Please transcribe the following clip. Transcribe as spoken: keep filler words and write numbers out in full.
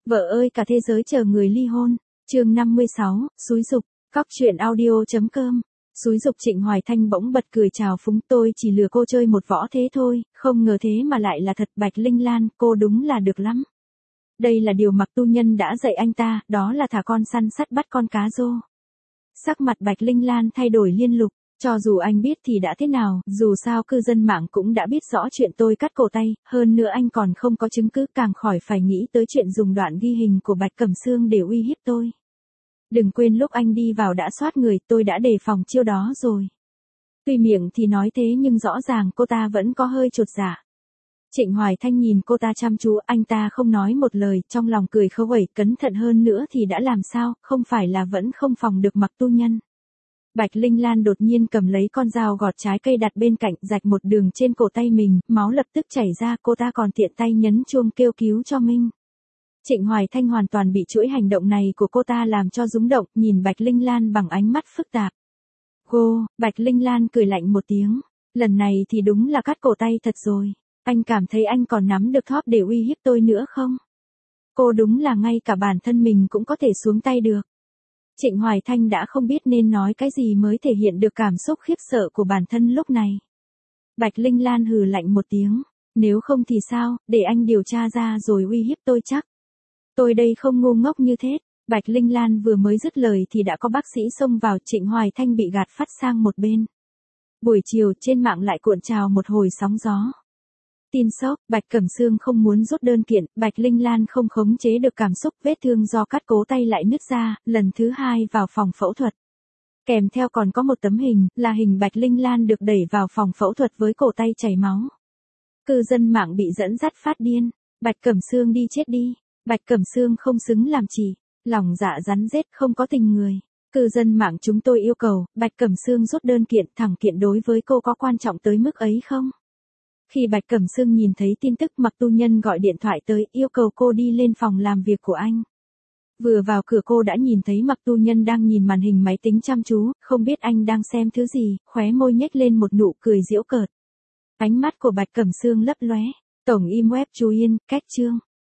Vợ ơi cả thế giới chờ người ly hôn. Chương năm mươi sáu, xúi giục. Cóc truyện audio.com. Xúi giục. Trịnh Hoài Thanh bỗng bật cười chào phúng, tôi chỉ lừa cô chơi một võ thế thôi, không ngờ thế mà lại là thật. Bạch Linh Lan, cô đúng là được lắm. Đây là điều Mặc Tu Nhân đã dạy anh ta, đó là thả con săn sắt bắt con cá rô. Sắc mặt Bạch Linh Lan thay đổi liên lục. Cho dù anh biết thì đã thế nào, dù sao cư dân mạng cũng đã biết rõ chuyện tôi cắt cổ tay, hơn nữa anh còn không có chứng cứ, càng khỏi phải nghĩ tới chuyện dùng đoạn ghi hình của Bạch Cẩm Sương để uy hiếp tôi. Đừng quên lúc anh đi vào đã soát người, tôi đã đề phòng chiêu đó rồi. Tuy miệng thì nói thế nhưng rõ ràng cô ta vẫn có hơi chột dạ. Trịnh Hoài Thanh nhìn cô ta chăm chú, anh ta không nói một lời, trong lòng cười khấu quẩy, cẩn thận hơn nữa thì đã làm sao, không phải là vẫn không phòng được Mặc Tu Nhân. Bạch Linh Lan đột nhiên cầm lấy con dao gọt trái cây đặt bên cạnh, rạch một đường trên cổ tay mình, máu lập tức chảy ra, cô ta còn tiện tay nhấn chuông kêu cứu cho Minh. Trịnh Hoài Thanh hoàn toàn bị chuỗi hành động này của cô ta làm cho rúng động, nhìn Bạch Linh Lan bằng ánh mắt phức tạp. Cô, Bạch Linh Lan cười lạnh một tiếng, lần này thì đúng là cắt cổ tay thật rồi, anh cảm thấy anh còn nắm được thóp để uy hiếp tôi nữa không? Cô đúng là ngay cả bản thân mình cũng có thể xuống tay được. Trịnh Hoài Thanh đã không biết nên nói cái gì mới thể hiện được cảm xúc khiếp sợ của bản thân lúc này. Bạch Linh Lan hừ lạnh một tiếng, nếu không thì sao, để anh điều tra ra rồi uy hiếp tôi chắc. Tôi đây không ngu ngốc như thế. Bạch Linh Lan vừa mới dứt lời thì đã có bác sĩ xông vào, Trịnh Hoài Thanh bị gạt phát sang một bên. Buổi chiều trên mạng lại cuộn trào một hồi sóng gió. Tin sốc, Bạch Cẩm Sương không muốn rút đơn kiện, Bạch Linh Lan không khống chế được cảm xúc, vết thương do cắt cổ tay lại nứt ra, lần thứ hai vào phòng phẫu thuật. Kèm theo còn có một tấm hình, là hình Bạch Linh Lan được đẩy vào phòng phẫu thuật với cổ tay chảy máu. Cư dân mạng bị dẫn dắt phát điên, Bạch Cẩm Sương đi chết đi, Bạch Cẩm Sương không xứng làm chỉ, lòng dạ rắn rết không có tình người. Cư dân mạng chúng tôi yêu cầu, Bạch Cẩm Sương rút đơn kiện, thẳng kiện đối với cô có quan trọng tới mức ấy không? Khi Bạch Cẩm Sương nhìn thấy tin tức, Mặc Tu Nhân gọi điện thoại tới, yêu cầu cô đi lên phòng làm việc của anh. Vừa vào cửa cô đã nhìn thấy Mặc Tu Nhân đang nhìn màn hình máy tính chăm chú, không biết anh đang xem thứ gì, khóe môi nhếch lên một nụ cười giễu cợt. Ánh mắt của Bạch Cẩm Sương lấp lóe. Tổng im web chú yên, cách chương.